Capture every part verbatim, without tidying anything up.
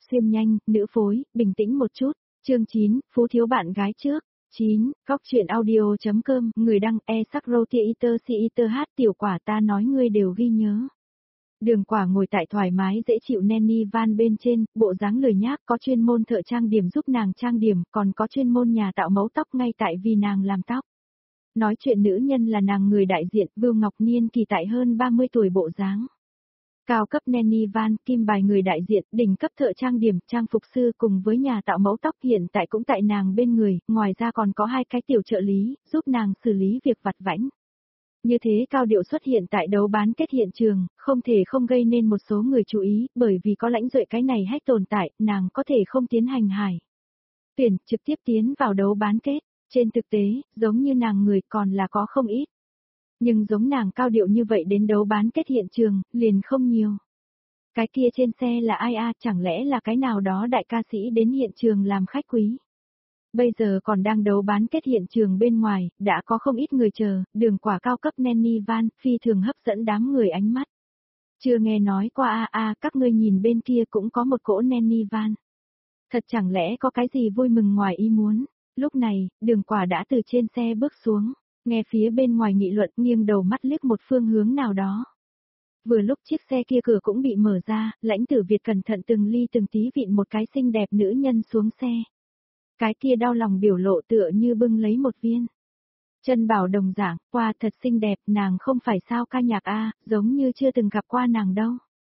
xuyên nhanh, nữ phối, bình tĩnh một chút. Chương chín, Phú thiếu bạn gái trước. chín, Góc truyện audio.com, người đăng e sắc roti iter si iter hát tiểu quả ta nói ngươi đều ghi nhớ. Đường Quả ngồi tại thoải mái dễ chịu nanny van bên trên, bộ dáng lười nhác, có chuyên môn thợ trang điểm giúp nàng trang điểm, còn có chuyên môn nhà tạo mẫu tóc ngay tại vì nàng làm tóc. Nói chuyện nữ nhân là nàng người đại diện, Vưu Ngọc Niên kỳ tại hơn ba mươi tuổi bộ dáng. Cao cấp nanny van, kim bài người đại diện, đỉnh cấp thợ trang điểm, trang phục sư cùng với nhà tạo mẫu tóc hiện tại cũng tại nàng bên người, ngoài ra còn có hai cái tiểu trợ lý, giúp nàng xử lý việc vặt vãnh. Như thế cao điệu xuất hiện tại đấu bán kết hiện trường, không thể không gây nên một số người chú ý, bởi vì có lãnh duệ cái này hách tồn tại, nàng có thể không tiến hành hải tuyển, trực tiếp tiến vào đấu bán kết. Trên thực tế, giống như nàng người còn là có không ít. Nhưng giống nàng cao điệu như vậy đến đấu bán kết hiện trường, liền không nhiều. Cái kia trên xe là ai a, chẳng lẽ là cái nào đó đại ca sĩ đến hiện trường làm khách quý. Bây giờ còn đang đấu bán kết hiện trường bên ngoài, đã có không ít người chờ, Đường Quả cao cấp nanny van, phi thường hấp dẫn đám người ánh mắt. Chưa nghe nói qua a a, các ngươi nhìn bên kia cũng có một cỗ nanny van. Thật chẳng lẽ có cái gì vui mừng ngoài ý muốn. Lúc này, Đường Quả đã từ trên xe bước xuống, nghe phía bên ngoài nghị luận, nghiêng đầu mắt liếc một phương hướng nào đó. Vừa lúc chiếc xe kia cửa cũng bị mở ra, Lãnh Tử Việt cẩn thận từng ly từng tí vịn một cái xinh đẹp nữ nhân xuống xe. Cái kia đau lòng biểu lộ tựa như bưng lấy một viên chân bảo đồng dạng, qua thật xinh đẹp, nàng không phải sao ca nhạc a, giống như chưa từng gặp qua nàng đâu.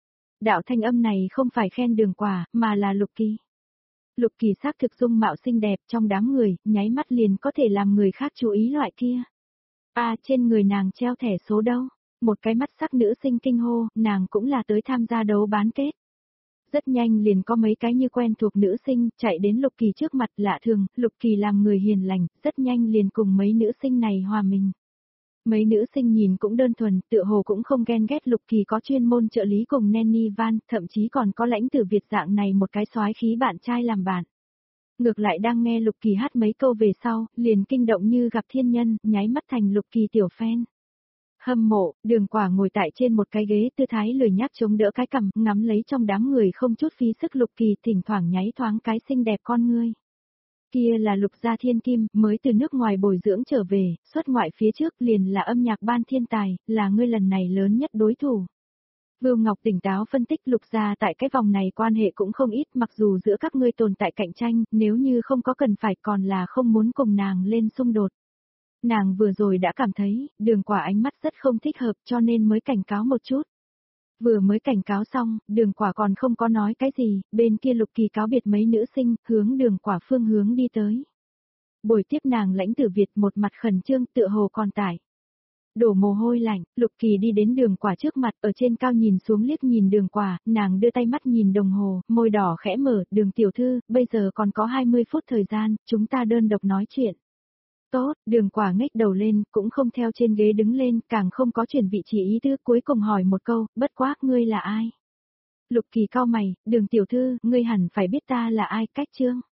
Đạo thanh âm này không phải khen Đường Quả, mà là Lục Kỳ. Lục Kỳ xác thực dung mạo xinh đẹp trong đám người, nháy mắt liền có thể làm người khác chú ý loại kia. A, trên người nàng treo thẻ số đâu? Một cái mắt sắc nữ sinh kinh hô, nàng cũng là tới tham gia đấu bán kết. Rất nhanh liền có mấy cái như quen thuộc nữ sinh, chạy đến Lục Kỳ trước mặt lạ thường, Lục Kỳ làm người hiền lành, rất nhanh liền cùng mấy nữ sinh này hòa mình. Mấy nữ sinh nhìn cũng đơn thuần, tựa hồ cũng không ghen ghét Lục Kỳ có chuyên môn trợ lý cùng nanny van, thậm chí còn có Lãnh Tử Việt dạng này một cái soái khí bạn trai làm bạn. Ngược lại đang nghe Lục Kỳ hát mấy câu về sau, liền kinh động như gặp thiên nhân, nháy mắt thành Lục Kỳ tiểu fan. Hâm mộ, Đường Quả ngồi tại trên một cái ghế tư thái lười nhác chống đỡ cái cằm, ngắm lấy trong đám người không chút phí sức Lục Kỳ, thỉnh thoảng nháy thoáng cái xinh đẹp con ngươi. Kia là Lục Gia Thiên Kim, mới từ nước ngoài bồi dưỡng trở về, xuất ngoại phía trước liền là âm nhạc ban thiên tài, là ngươi lần này lớn nhất đối thủ. Vưu Ngọc tỉnh táo phân tích Lục Gia tại cái vòng này quan hệ cũng không ít, mặc dù giữa các ngươi tồn tại cạnh tranh, nếu như không có cần phải còn là không muốn cùng nàng lên xung đột. Nàng vừa rồi đã cảm thấy, Đường Quả ánh mắt rất không thích hợp cho nên mới cảnh cáo một chút. Vừa mới cảnh cáo xong, Đường Quả còn không có nói cái gì, bên kia Lục Kỳ cáo biệt mấy nữ sinh, hướng Đường Quả phương hướng đi tới. Buổi tiếp nàng Lãnh Tử Việt một mặt khẩn trương tựa hồ còn tải. Đổ mồ hôi lạnh, Lục Kỳ đi đến Đường Quả trước mặt, ở trên cao nhìn xuống liếc nhìn Đường Quả, nàng đưa tay mắt nhìn đồng hồ, môi đỏ khẽ mở, Đường tiểu thư, bây giờ còn có hai mươi phút thời gian, chúng ta đơn độc nói chuyện. Tốt, Đường Quả ngếch đầu lên, cũng không theo trên ghế đứng lên, càng không có chuyển vị trí ý tứ, cuối cùng hỏi một câu, bất quá, ngươi là ai? Lục Kỳ cau mày, Đường tiểu thư, ngươi hẳn phải biết ta là ai, cách chương.